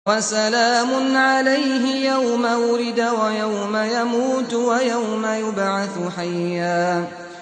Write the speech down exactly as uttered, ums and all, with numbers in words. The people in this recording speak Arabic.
وَسَلَامٌ عَلَيْهِ يَوْمَ وُلِدَ وَيَوْمَ يَمُوتُ وَيَوْمَ يُبْعَثُ حَيًّا